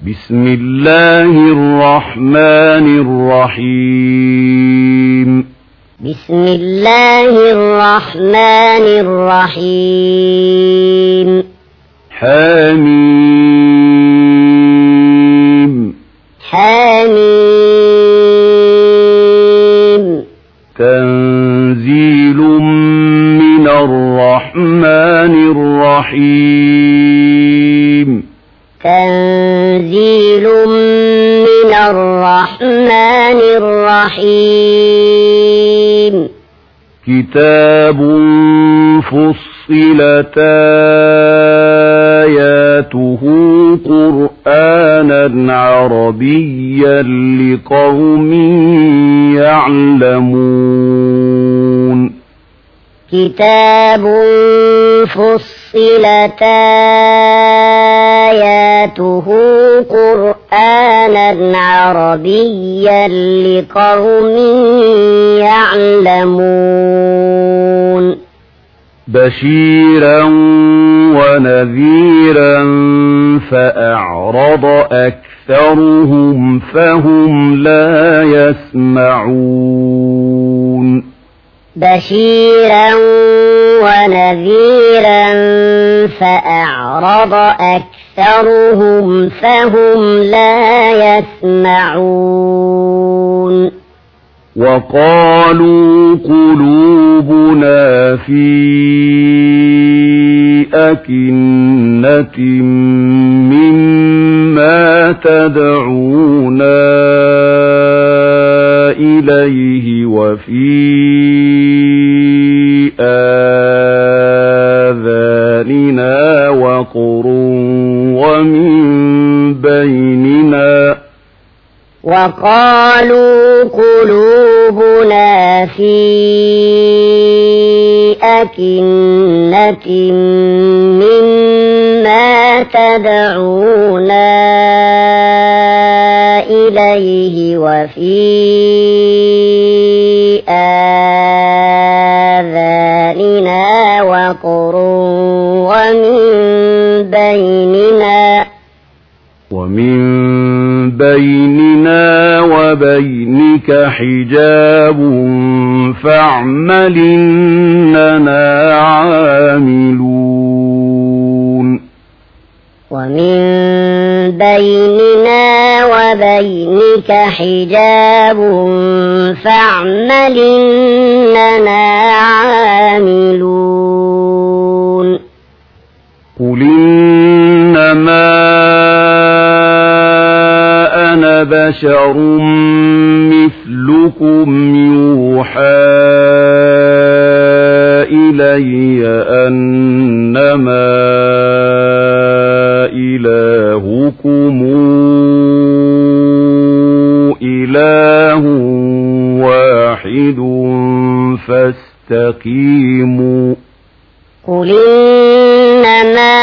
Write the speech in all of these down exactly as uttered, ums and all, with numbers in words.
بسم الله الرحمن الرحيم بسم الله الرحمن الرحيم حميم حميم تنزيل من الرحمن الرحيم تنزيل من الرحمن الرحيم كتاب فصلت آياته قرآنا عربيا لقوم يعلمون كتاب فصلت آياته قرآنا عربيا لقوم يعلمون بشيرا ونذيرا فأعرض أكثرهم فهم لا يسمعون بشيرا ونذيرا فأعرض أكثرهم فهم لا يسمعون وقالوا قلوبنا في أكنة مما تدعونا إليه وفي آذاننا وقر ومن بيننا وقالوا قلوبنا في أكنة مما تدعونا إليه وفي آذاننا وقر ومن بيننا ومن بيننا وبينك حجاب فاعمل إننا عاملون ومن بيننا وبينك حجاب فاعمل إننا عاملون قل إنما أنا بشر مثلكم يوحى إلي أنما إلهكم إله واحد فاستقيموا قل إنما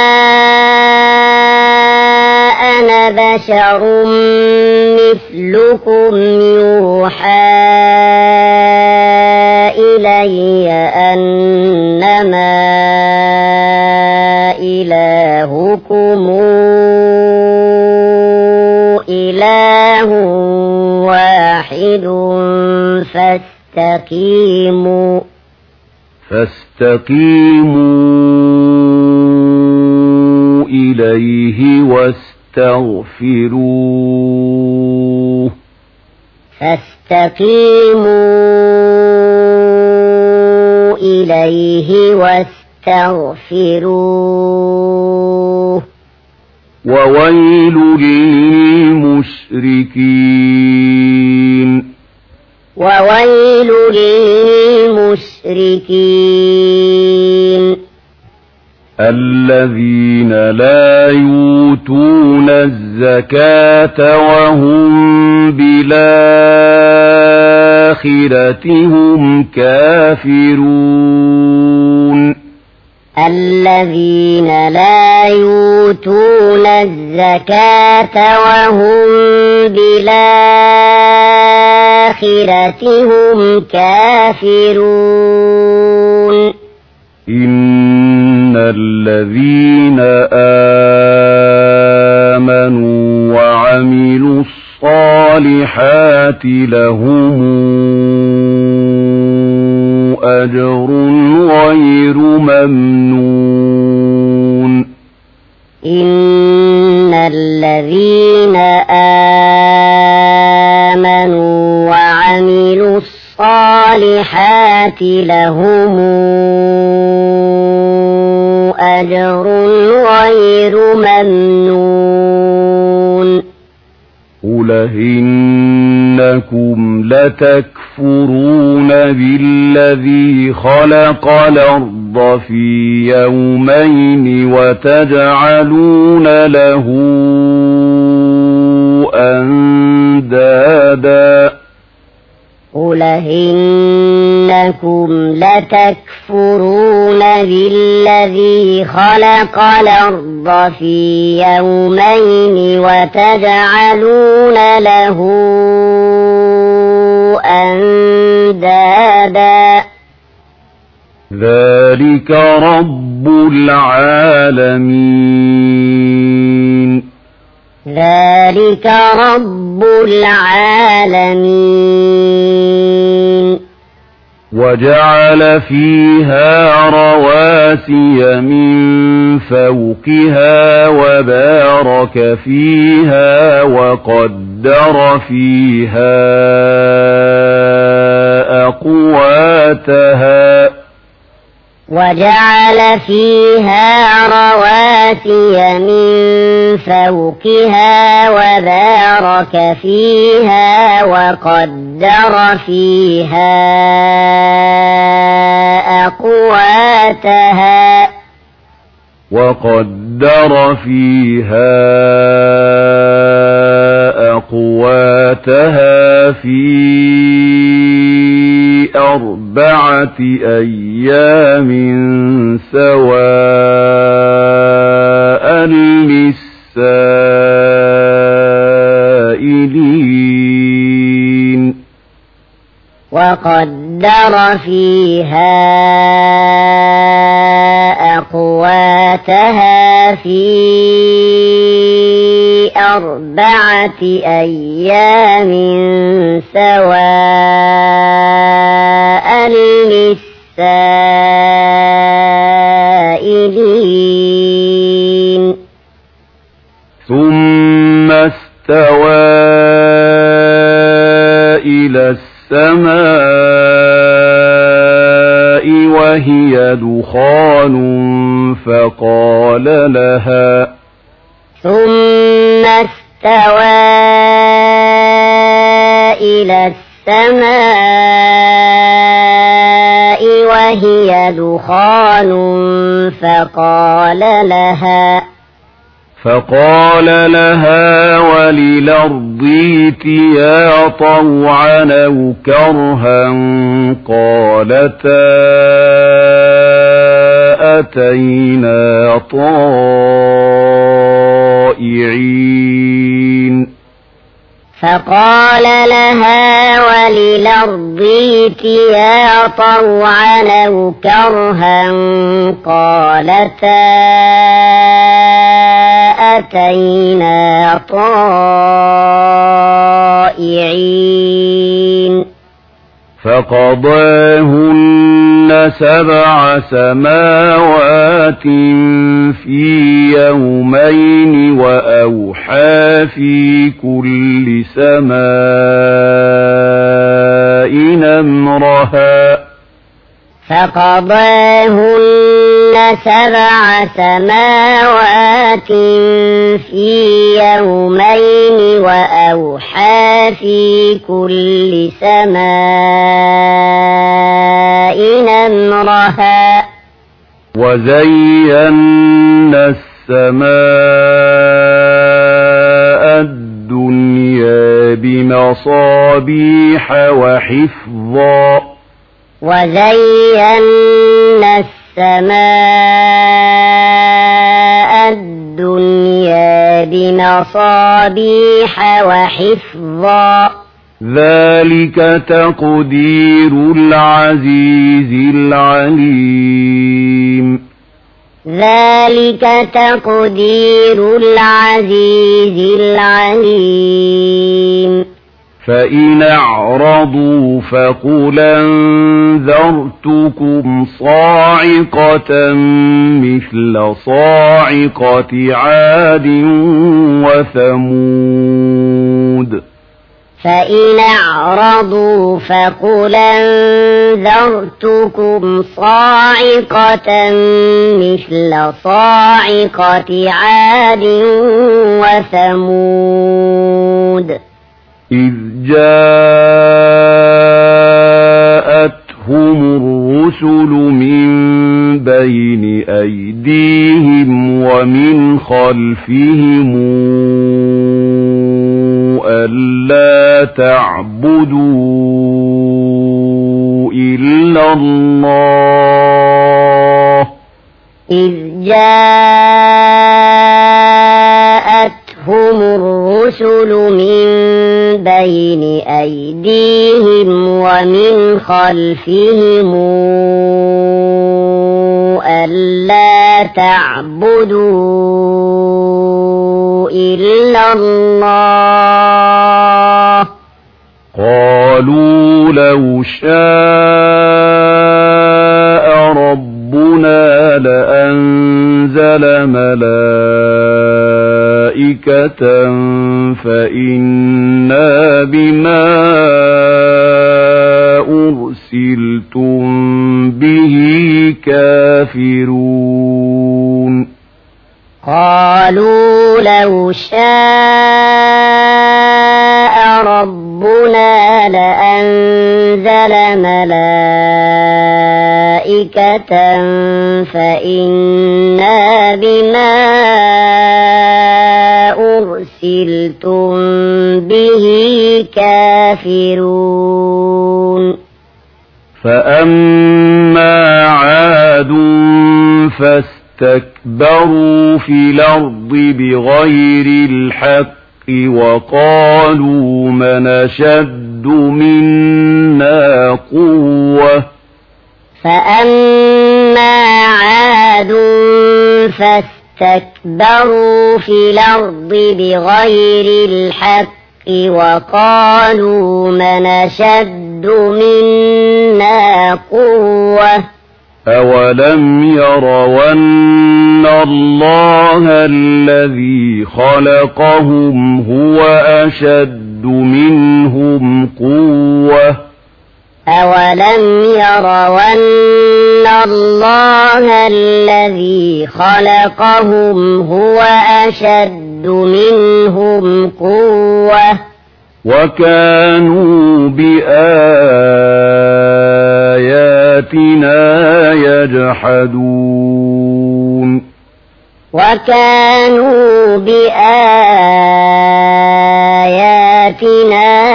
أنا بشر مثلكم يوحى إلي أنما إلهكم إله واحد فاستقيموا فاستقيموا إليه واستغفروه فاستقيموا إليه واستغفروه وويل للمشركين وويل للمشركين الذين لا يؤتون الزكاة وهم بالآخرة هم كافرون الذين لا يؤتون الزكاة وهم بالآخرة هم كافرون إن الذين آمنوا وعملوا وعملوا الصالحات لهم أجر غير ممنون إن الذين آمنوا وعملوا الصالحات لهم أجر غير ممنون قل إنكم لتكفرون بالذي خلق الأرض في يومين وتجعلون له أندادا قل إنكم لتكفرون بالذي خلق الأرض في يومين وتجعلون له أندادا ذلك رب العالمين ذلك رب العالمين وجعل فيها رواسي من فوقها وبارك فيها وقدر فيها أقواتها وجعل فيها رواسي من فوقها وبارك فيها وقدر فيها أقواتها وقدر فيها أقواتها في أربعة أيام سواء للسائلين وقدر فيها أقواتها في أربعة أيام سواء للسائلين ثم استوى إلى السماء وهي دخان فقال لها ثم استوى إلى السماء وهي دخان فقال لها فقال لها وللأرض ائتيا طوعا أو كرها قالتا أتينا طائعين فقال لها وللأرض ائتيا طوعا أو كرها قالتا أتينا طائعين فقضاهن سبع سماوات في يومين وأوحى في كل سماء أمرها فقضاهن سبع سماوات في يومين وأوحى في كل سماء أمرها وزينا السماء الدنيا بمصابيح وحفظا وزينا السماء الدنيا بمصابيح وحفظا ذلك تقدير العزيز العليم ذلك تقدير العزيز العليم فإن أعرضوا فقل أنذرتكم صاعقة مثل صاعقة عاد وثمود فإن أعرضوا فقل أنذرتكم صاعقة مثل صاعقة عاد وثمود إذ جاءتهم الرسل من بين أيديهم ومن خلفهم ألا تعبدوا إلا الله إذ جاءتهم الرسل من بين أيديهم ومن خلفهم ألا تعبدوا إلا الله قالوا لو شاء ربنا لأنزل ملائكة فإنا بما أرسلتم به كافرون قالوا لو شاء ربنا لأنزل ملائكة فإنا بما أرسلتم به كافرون فأما عاد فاستكبروا في الأرض بغير الحق وقالوا من أشد منا قوة فأما عاد فاستكبروا في الأرض بغير الحق وقالوا من أشد منا قوة أولم يروا أن الله الذي خلقهم هو أشد منهم قوة أولم يروا أن الله الذي خلقهم هو أشد منهم قوة وكانوا بآياتنا يجحدون وكانوا بآياتنا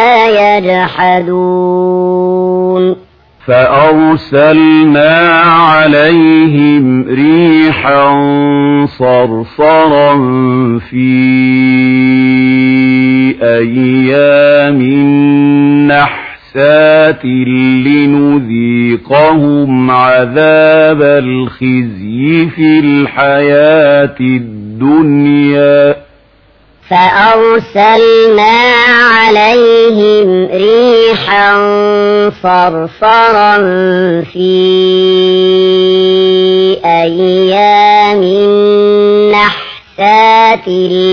يجحدون فأرسلنا عليهم ريحا صرصرا في أيام نحسات لنذيقهم عذاب الخزي في الحياة الدنيا فأرسلنا عليهم ريحا صرصرا في أيام نحسات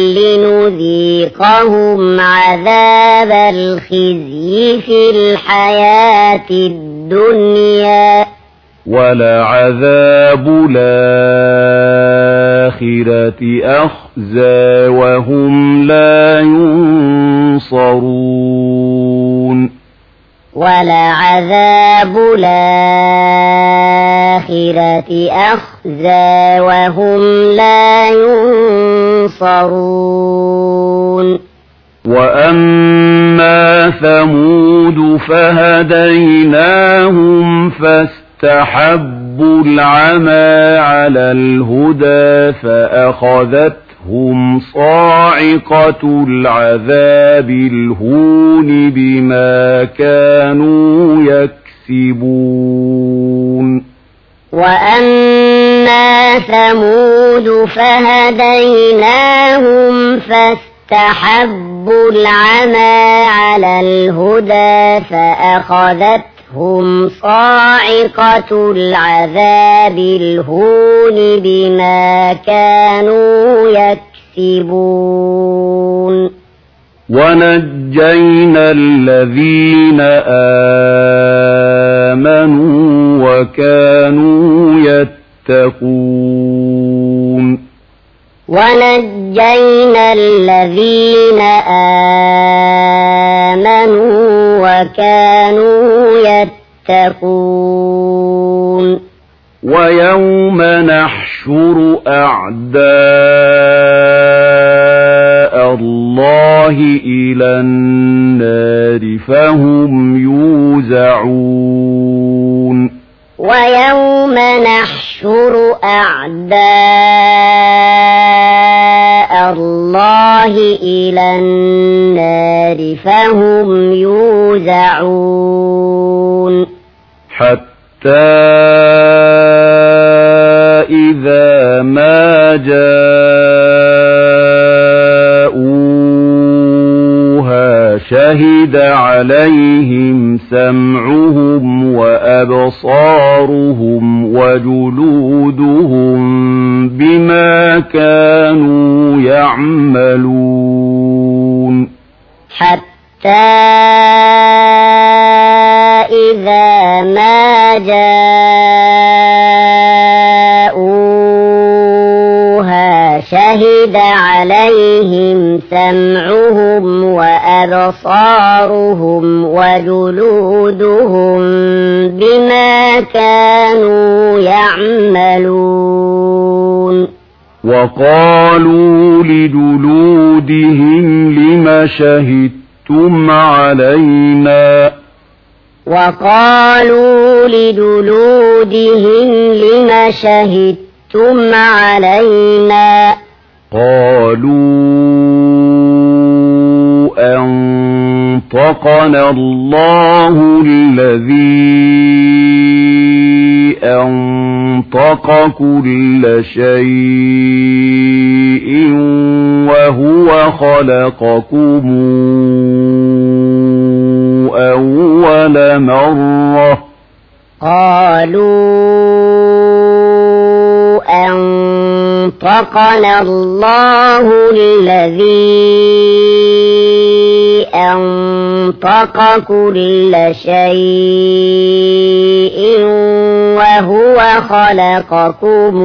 لنذيقهم عذاب الخزي في الحياة الدنيا ولعذاب الآخرة أخزى وهم لا ينصرون ولعذاب الآخرة أخزى وهم لا ينصرون وأما ثمود فهديناهم فاستحبوا العمى على الهدى فأخذتهم صاعقة العذاب الهون بما كانوا يكسبون وأما وأما ثمود فهديناهم فاستحبوا العمى على الهدى فأخذتهم صاعقة العذاب الهون بما كانوا يكسبون ونجينا الذين آمنوا وكانوا يتقون ونجينا الذين آمنوا وكانوا يتقون ويوم نحشر أعداء الله إلى النار فهم يوزعون ويوم نحشر أعداء الله إلى النار فهم يوزعون حتى إذا ما جاءوها شهد عليهم سمعهم وأبصارهم وجلودهم بما كانوا يعملون حتى إذا ما جاءوها شهد عليهم سمعهم وأبصارهم وجلودهم بما كانوا يعملون وقالوا لجلودهم لم شهدتم علينا وقالوا لجلودهم لم شهدتم علينا قالوا أنطقنا الله الذي أنطق كل شيء وهو خلقكم أول مرة قالوا أنطقنا الله الذي أنطق كل شيء وهو خلقكم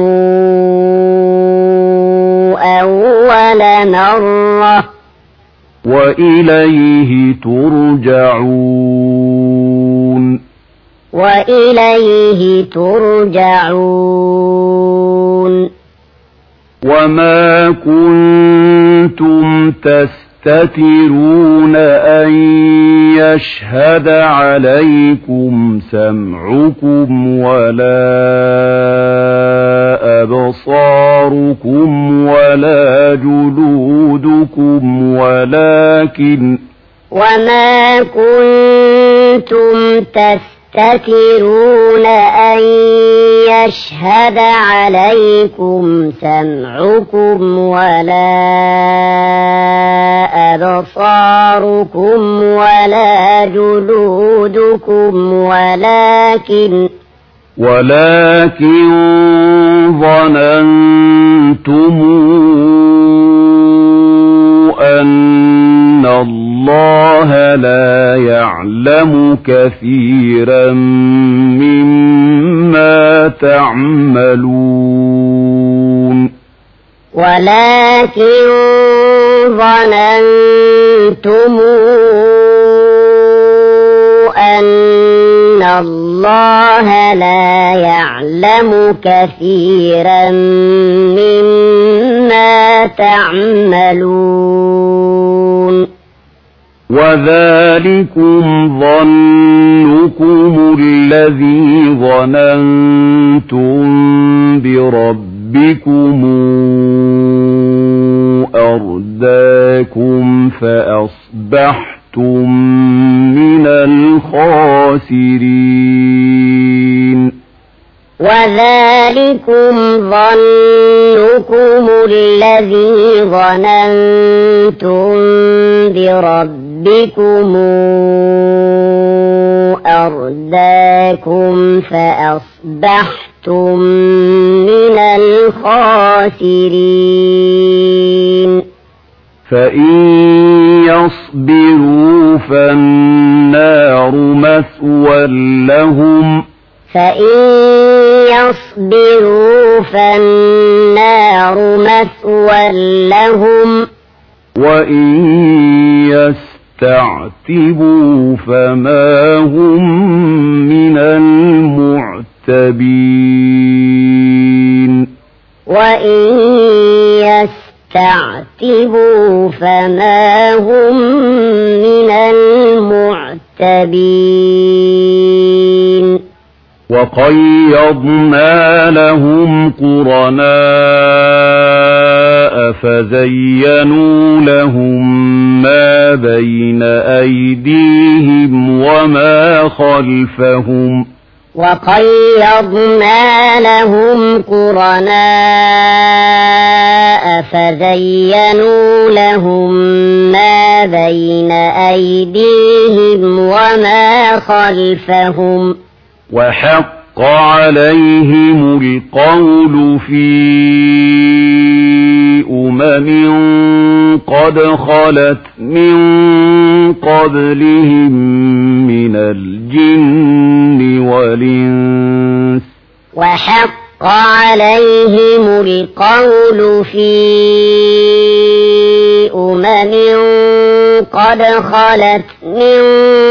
أول مرة وإليه ترجعون وإليه ترجعون وما كنتم تستترون أن يشهد عليكم سمعكم ولا أبصاركم ولا جلودكم ولكن وما كنتم تستترون أن يشهد عليكم سمعكم ولا أبصاركم ولا جلودكم ولكن ولكن ظننتم أن الله لا يعلم كثيرا مما تعملون ولكن ظننتم أن الله لا يعلم كثيرا مما تعملون وذلكم ظنكم الذي ظننتم بربكم أرداكم فأصبحتم من الخاسرين وذلكم ظنكم الذي ظننتم بربكم أرداكم فأصبحتم من الخاسرين فإن يصبروا فالنار مثوى لهم فإن يصبروا فالنار مثوى لهم وإن يستعتبوا فما هم من المعتبين وإن يستعتبوا فما هم من المعتبين وقيضنا لهم قرناء فزينوا لهم ما بين أيديهم وما خلفهم وقيضنا لهم قرناء فزينوا لهم ما بين أيديهم وما خلفهم وحق عليهم القول في أمم قد خلت من قبلهم من الجن والإنس وحق عليهم القول في أمم قد خلت من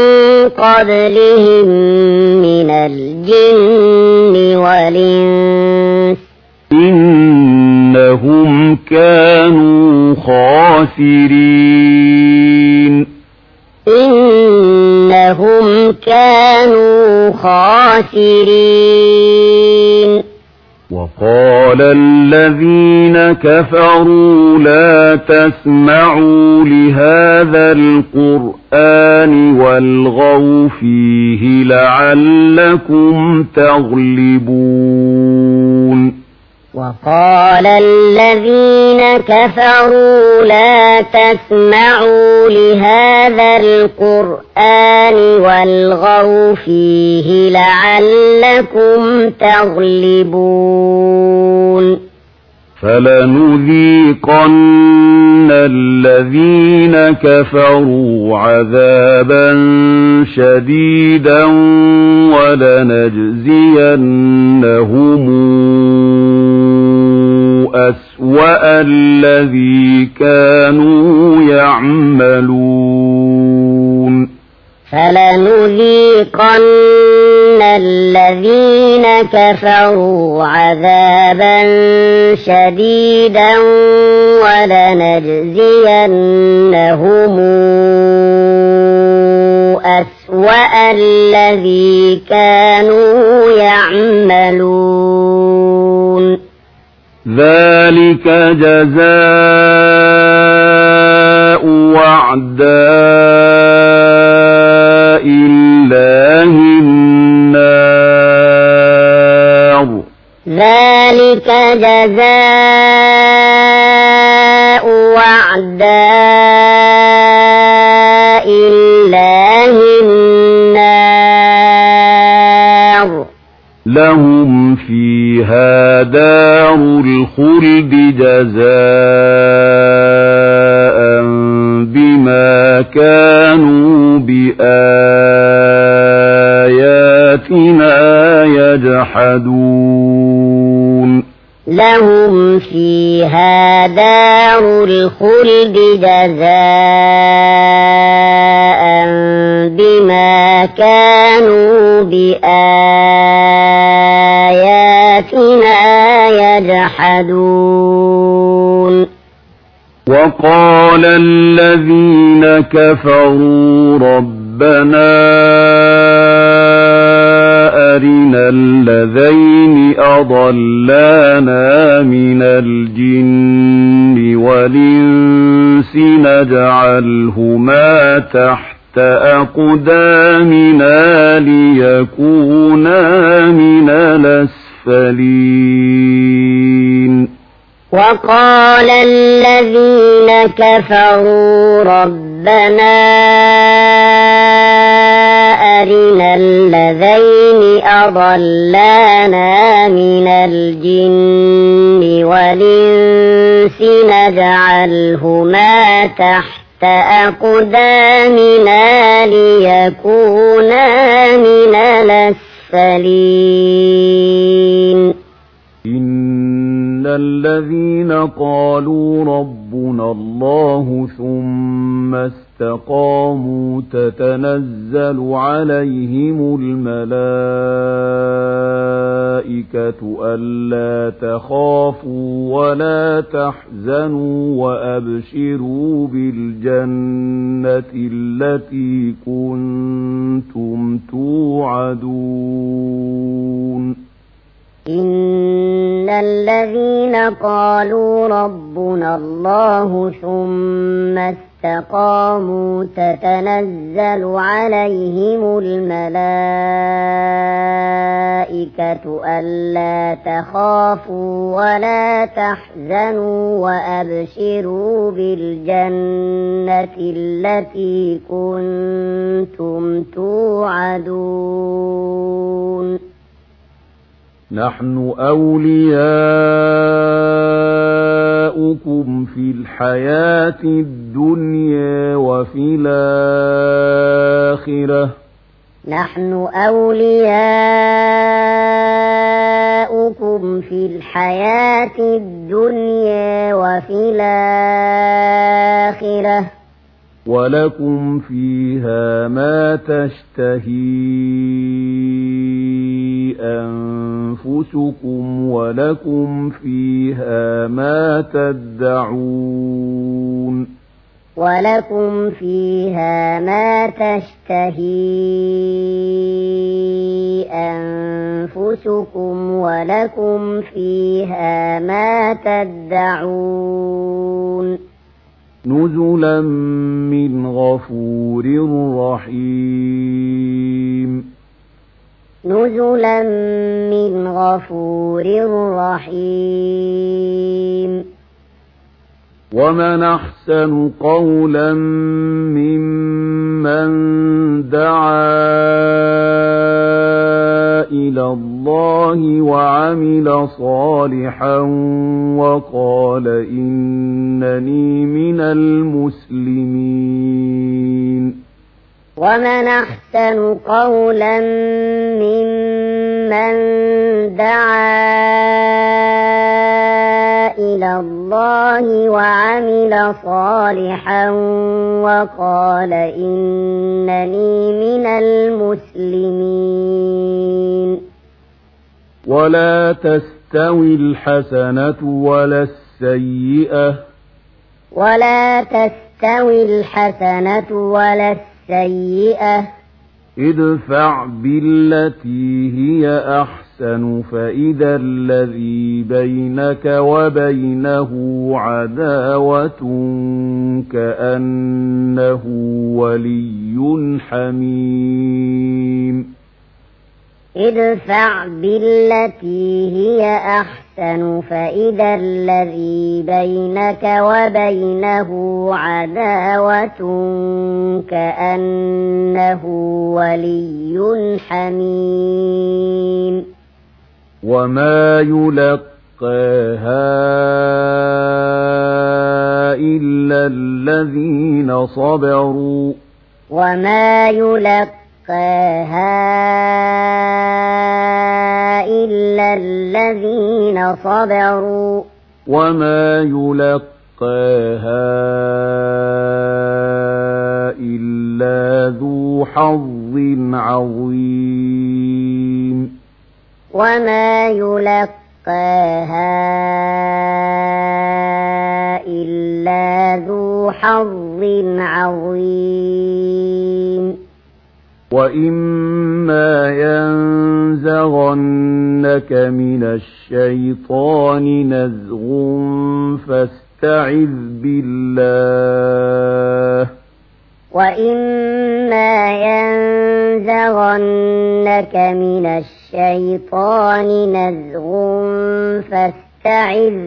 قبلهم من الجن والإنس إنهم كانوا خاسرين إنهم كانوا خاسرين وقال الذين كفروا لا تسمعوا لهذا القرآن والغوا فيه لعلكم تغلبون وقال الذين كفروا لا تسمعوا لهذا القرآن والغوا فيه لعلكم تغلبون فلنذيقن الذين كفروا عذابا شديدا ولنجزينهم أسوأ الذي كانوا يعملون فلنذيقن الذين كفروا عذابا شديدا ولنجزينهم أسوأ الذي كانوا يعملون ذلك جزاء وعداء الله النار ذلك جزاء وعداء الله النار لهم فيها دار الخلد جزاء بما كانوا بآياتنا يجحدون لهم فيها دار الخلد جزاء بما كانوا بآياتنا يجحدون وقال الذين كفروا ربنا أرنا الذين أضلانا من الجن والإنس نجعلهما تحت أقدامنا ليكونا من الأسفلين الأسفلين وقال الذين كفروا ربنا أرنا الذين أضلانا من الجن والإنس نجعلهما تحت أقدامنا ليكونا من الأسفلين إن الذين قالوا ربنا الله ثم استقاموا تتنزل عليهم الملائكة ألا تخافوا ولا تحزنوا وأبشروا بالجنة التي كنتم توعدون إن الذين قالوا ربنا الله ثم استقاموا تتنزل عليهم الملائكة ألا تخافوا ولا تحزنوا وأبشروا بالجنة التي كنتم توعدون نحن أولياؤكم في الحياة الدنيا وفي الآخرة نحن أولياؤكم في الحياة الدنيا وفي الآخرة ولكم فيها ما تشتهي أنفسكم ولكم فيها ما تدعون ولكم فيها ما تشتهي أنفسكم ولكم فيها ما تدعون نزلا من غفور رحيم نزلا من غفور رحيم ومن أحسن قولا ممن دعا إلى الله وعمل صالحا وقال إنني من المسلمين ومن أحسن قولا ممن دعا إلى الله وعمل صالحا وقال إنني من المسلمين ولا تستوي الحسنة ولا السيئة ولا تستوي الحسنة ولا السيئة ادفع بالتي هي أحسن فإذا الذي بينك وبينه عداوة كأنه ولي حميم ادفع بالتي هي أحسن فإذا الذي بينك وبينه عداوة كأنه ولي حميم وما يلقاها إلا الذين صبروا وما يلقاها إلا الذين صبروا وما يلقاها إلا ذو حظ عظيم وما يلقاها إلا ذو حظ عظيم وإما ينزغنك من الشيطان نزغ فاستعذ بالله وإما ينزغنك من الشيطان الشيطان نزغ فاستعذ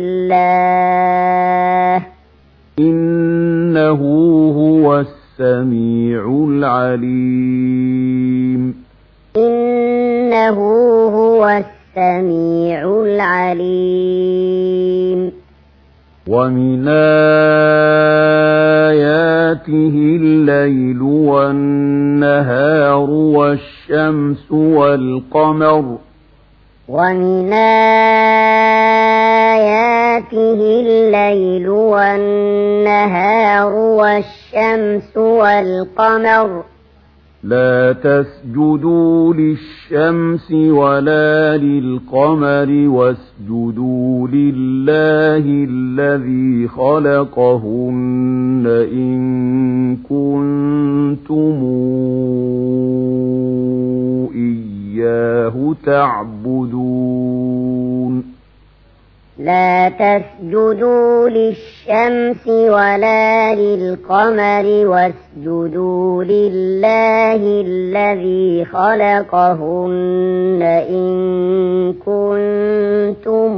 بالله إنه هو السميع العليم إنه هو السميع العليم ومن آياته الليل والنهار والشمس والقمر ومن آياته الليل والنهار والشمس والقمر لا تسجدوا للشمس ولا للقمر واسجدوا لله الذي خلقهن إن كنتم إياه تعبدون لا تسجدوا للشمس ولا للقمر واسجدوا لله الذي خلقهن إن كنتم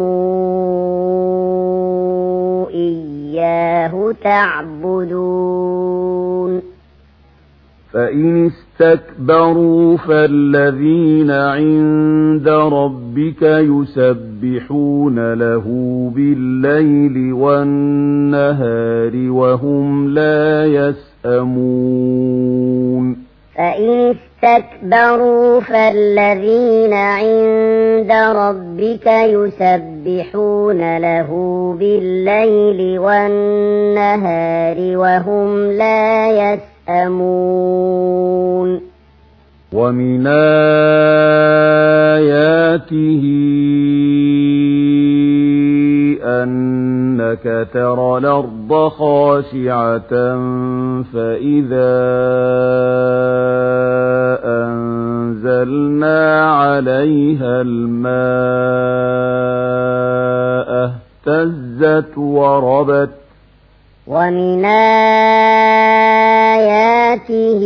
إياه تعبدون فإن استكبروا فالذين عند ربك يسبحون له بالليل والنهار وهم لا يسأمون فإن استكبروا فالذين عند ربك يسبحون له بالليل والنهار وهم لا يسأمون أمون ومن آياته أنك ترى الأرض خاشعة فإذا أنزلنا عليها الماء اهتزت وربت ومن آياته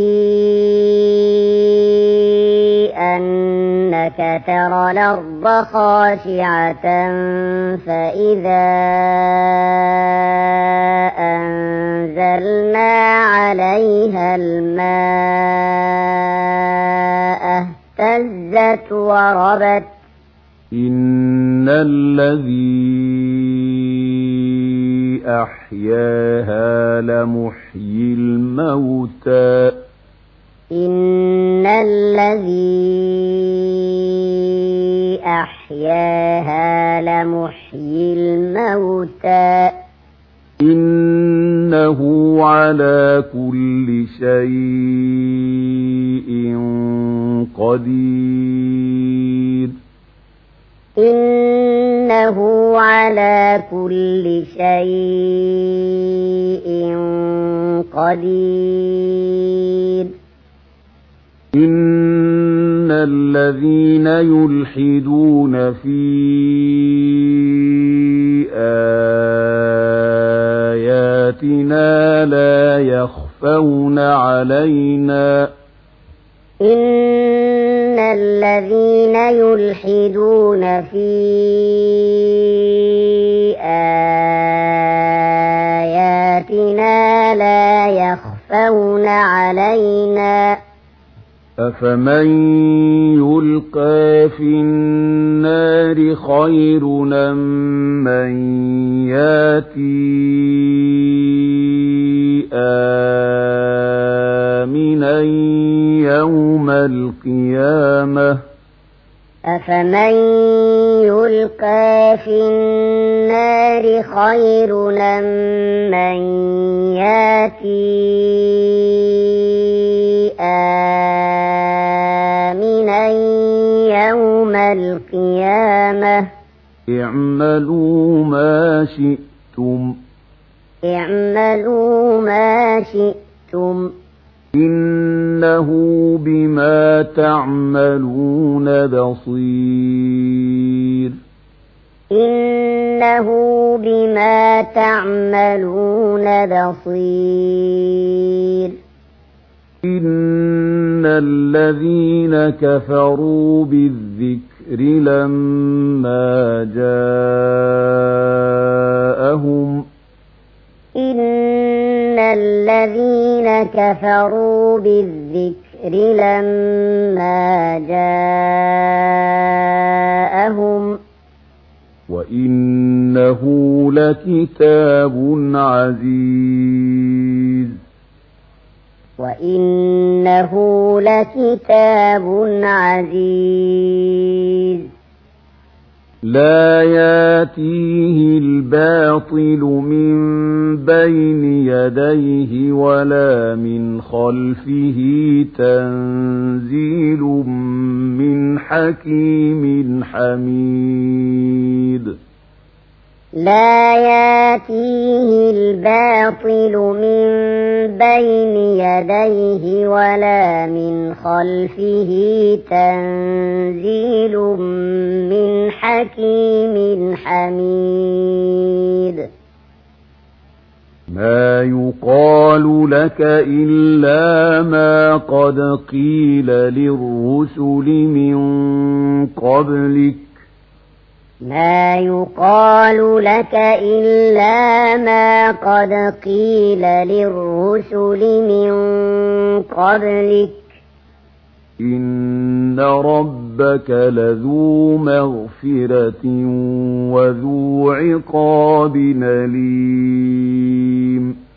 أنك ترى الأرض خاشعة فإذا أنزلنا عليها الماء اهتزت وربت إن الذي أحياها لمحيي الموتى إن الذي أحياها لمحيي الموتى إنه على كل شيء قدير إنه على كل شيء قدير إن الذين يلحدون في آياتنا لا يخفون علينا إن الذين يلحدون في آياتنا لا يخفون علينا أفمن يلقى في النار خير أم من ياتي آمنا يوم القيامة أفمن يلقى في النار خير أم من ياتي آمنا يوم القيامة اعملوا ما شئتم اعملوا ما شئتم إنه بما تعملون بصير إنه بما تعملون بصير إن الذين كفروا بالذكر لما جاءهم إن الذين كفروا بالذكر لما جاءهم وإنه لكتاب عزيز وإنه لكتاب عزيز لا ياتيه الباطل من بين يديه ولا من خلفه تنزيل من حكيم حميد لا ياتيه الباطل من بين يديه ولا من خلفه تنزيل من حكيم حميد ما يقال لك إلا ما قد قيل للرسل من قبلك ما يقال لك إلا ما قد قيل للرسل من قبلك إن ربك لذو مغفرة وذو عقاب أليم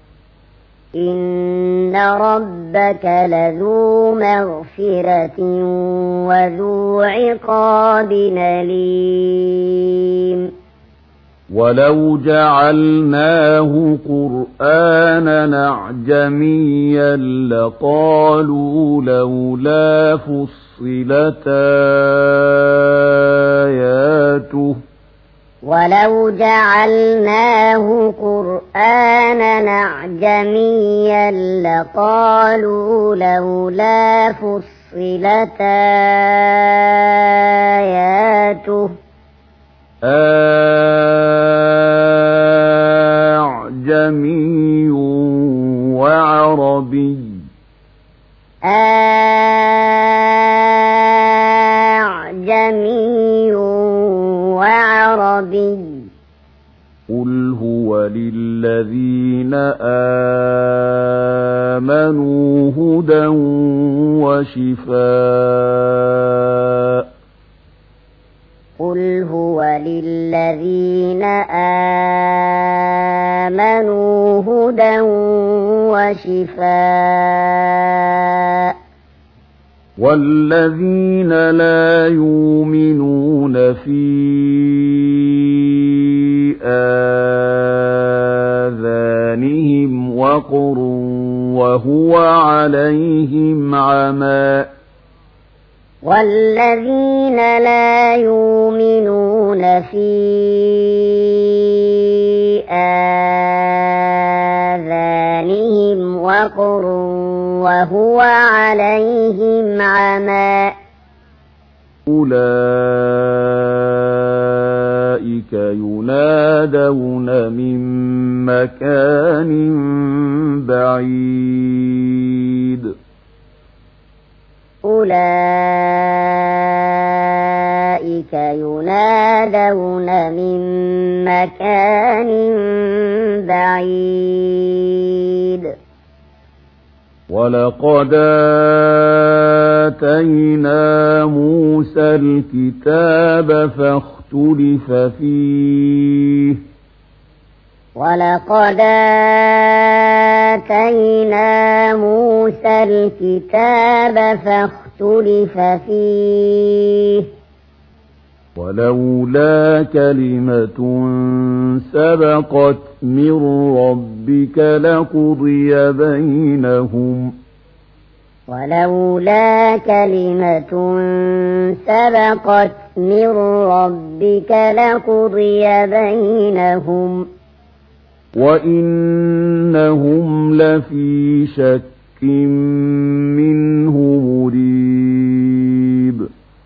إن ربك لذو مغفرة وذو عقاب أليم ولو جعلناه قرآنا أعجميا لقالوا لولا فصلت آياته ولو جعلناه قرآنا أعجميا لقالوا لولا فصلت آياته أعجمي وعربي أعجمي وعربي قل هو للذين آمنوا هدى وشفاء قل هو للذين آمنوا هدى وشفاء والذين لا يؤمنون في آذانهم وقر وهو عليهم عمى والذين لا يؤمنون في آذانهم وقر وهو عليهم عمى أولئك ينادون من مكان بعيد أولئك ينادون من مكان بعيد ولقد آتينا موسى الكتاب فاختلف فيه ولقد آتينا موسى الكتاب فاختلف فيه ولولا كلمة سبقت من ربك لقضي بينهم ولولا كلمة سبقت من ربك لقضي بينهم وإنهم لفي شك منه مريب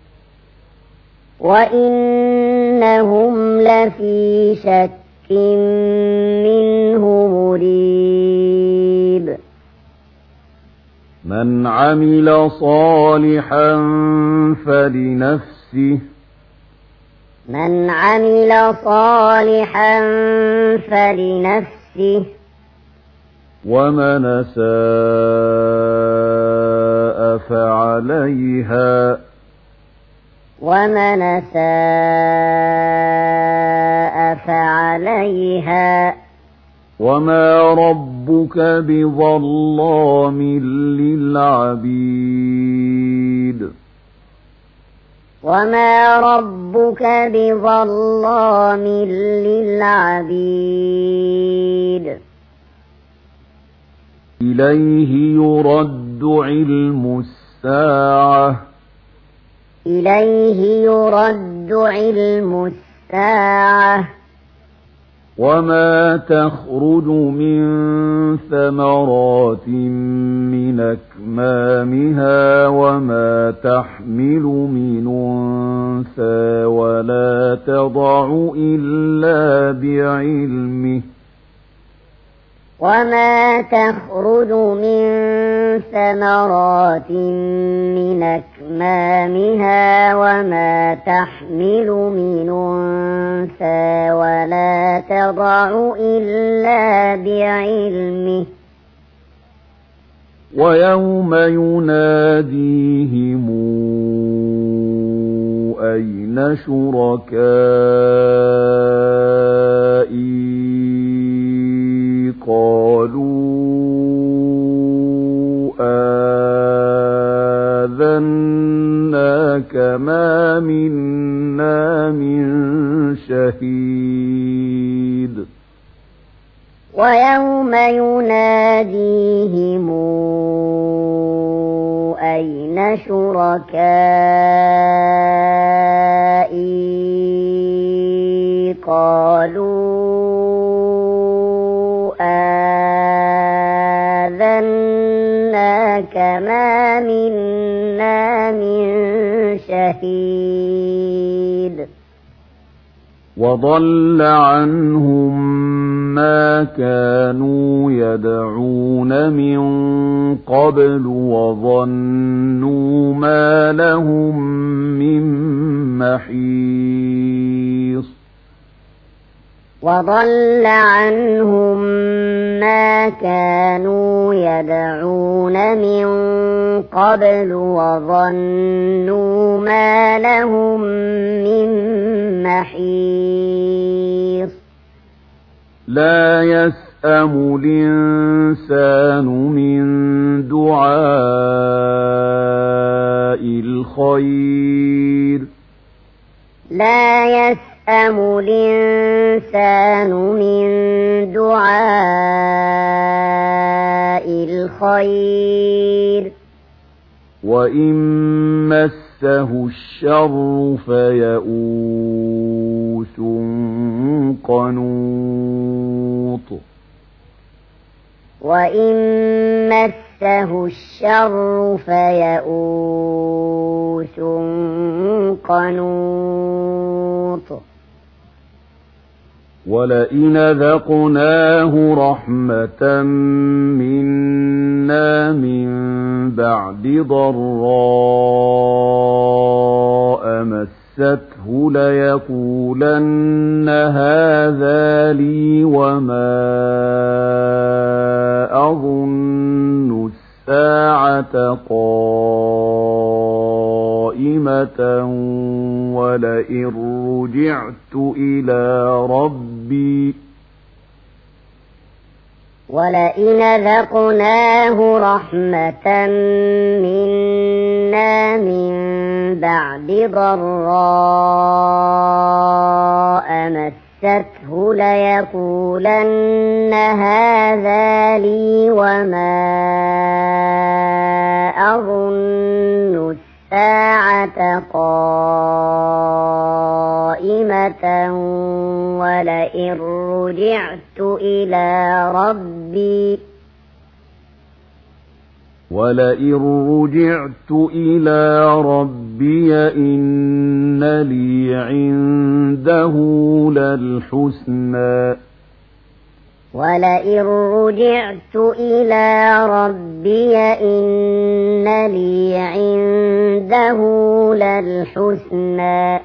وإنهم لفي شك منه مريب من عمل صالحا فلنفسه من عمل صالحا فلنفسه ومن أساء فعليها ومن أساء فعليها وما ربك بظلام للعبيد وما ربك بظلام للعبيد إليه يرد علم الساعة إليه يرد علم الساعة وما تخرج من ثمرات من أكمامها وما تحمل من أنثى ولا تضع إلا بعلمه وما تخرج من ثمرات من أكمامها وما تحمل من أنثى ولا تضع إلا بعلمه ويوم يناديهم أين شركائي قالوا آذناك ما منا من شهيد ويوم يناديهم أين شركائي قالوا آذناك ما منا من شهيد وضل عنهم ما كانوا يدعون من قبل وظنوا ما لهم من محيص وضل عنهم ما كانوا يدعون من قبل وظنوا ما لهم من محيص لا يسأم الإنسان من دعاء الخير لا يسأم الإنسان من دعاء الخير وإن مسه الشر فيئوس قنوط وإن مسه الشر فيئوس قنوط ولئن ذقناه رحمة منا من بعد ضراء مسته ليقولن هذا لي وما أظن الساعة قائمة ولئن رجعت إلى ربي ولئن ذقناه رحمة منا من بعد ضراء مسته ليقولن هذا لي وما أظن الساعة قائمة ولئن رجعت إلى ربي ولئن رجعت إلى ربي إن لي عنده للحسنى ولئن رجعت إلى ربي إن لي عنده للحسنى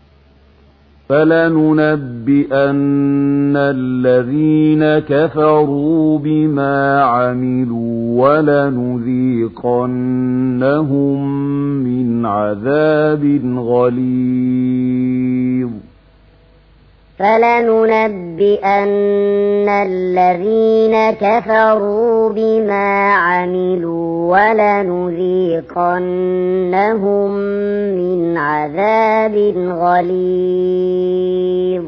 فلننبئن الذين كفروا بما عملوا ولنذيقنهم من عذاب غليظ فلننبئن الذين كفروا بما عملوا ولنذيقنهم من عذاب غليظ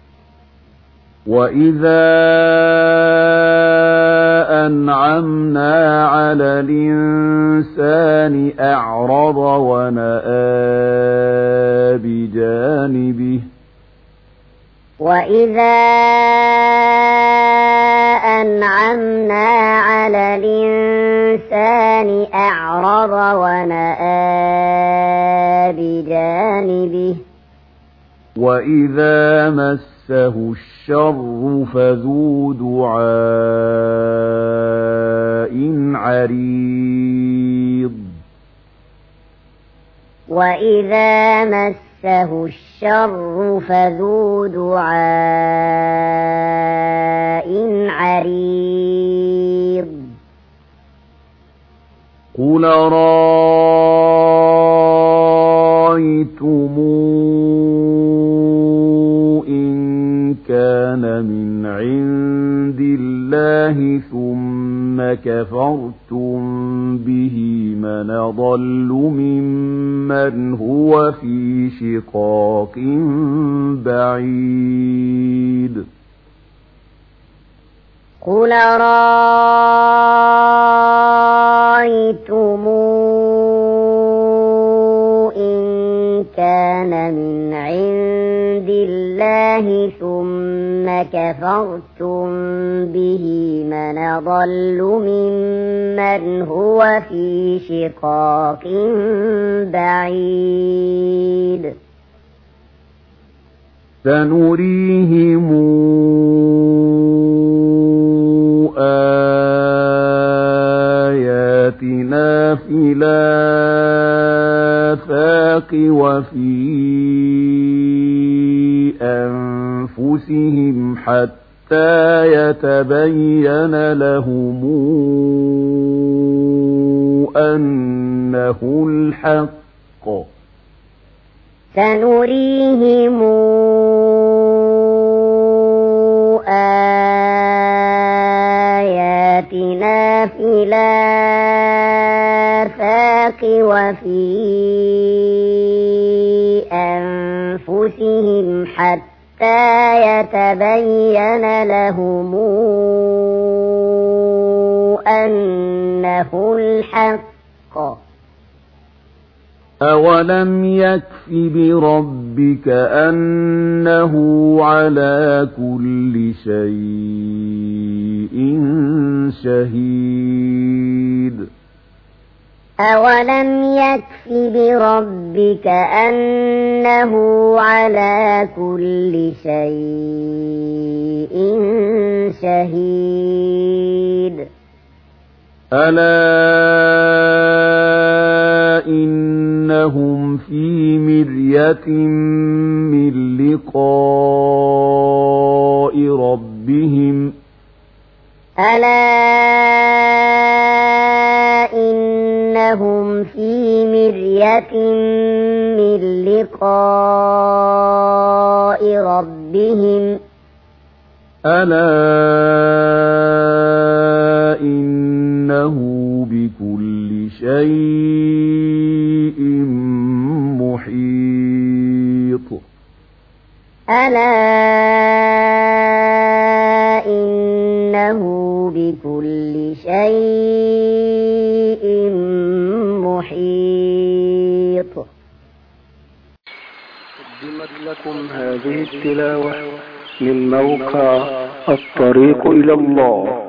وإذا أنعمنا على الإنسان أعرض ونأى بجانبه وإذا أنعمنا على الإنسان أعرض ونأى بجانبه وإذا مسه الشر فذو دعاء عريض وإذا مسه الشر فذو دعاء عريض قل رأيتم إن كان من عند الله ثم كفرتم به من أضل ممن هو في شقاق بعيد قل رأيتم إن كان من عند الله ثم كفرتم به من أضل ممن هو في شقاق بعيد سنريهم آياتنا في الآفاق وفي أنفسهم حتى يتبين لهم أنه الحق سنريهم آياتنا في الآفاق وفي أنفسهم حتى يتبين لهم أنه الحق أولم يكف بربك أنه على كل شيء شهيد أولم يكف بربك أنه على كل شيء شهيد ألا إنهم في مرية من لقاء ربهم ألا إنهم في مرية من لقاء ربهم ألا إنه بكل شيء محيط ألا إنه بكل شيء محيط. قدمت لكم هذه التلاوة من موقع الطريق إلى الله.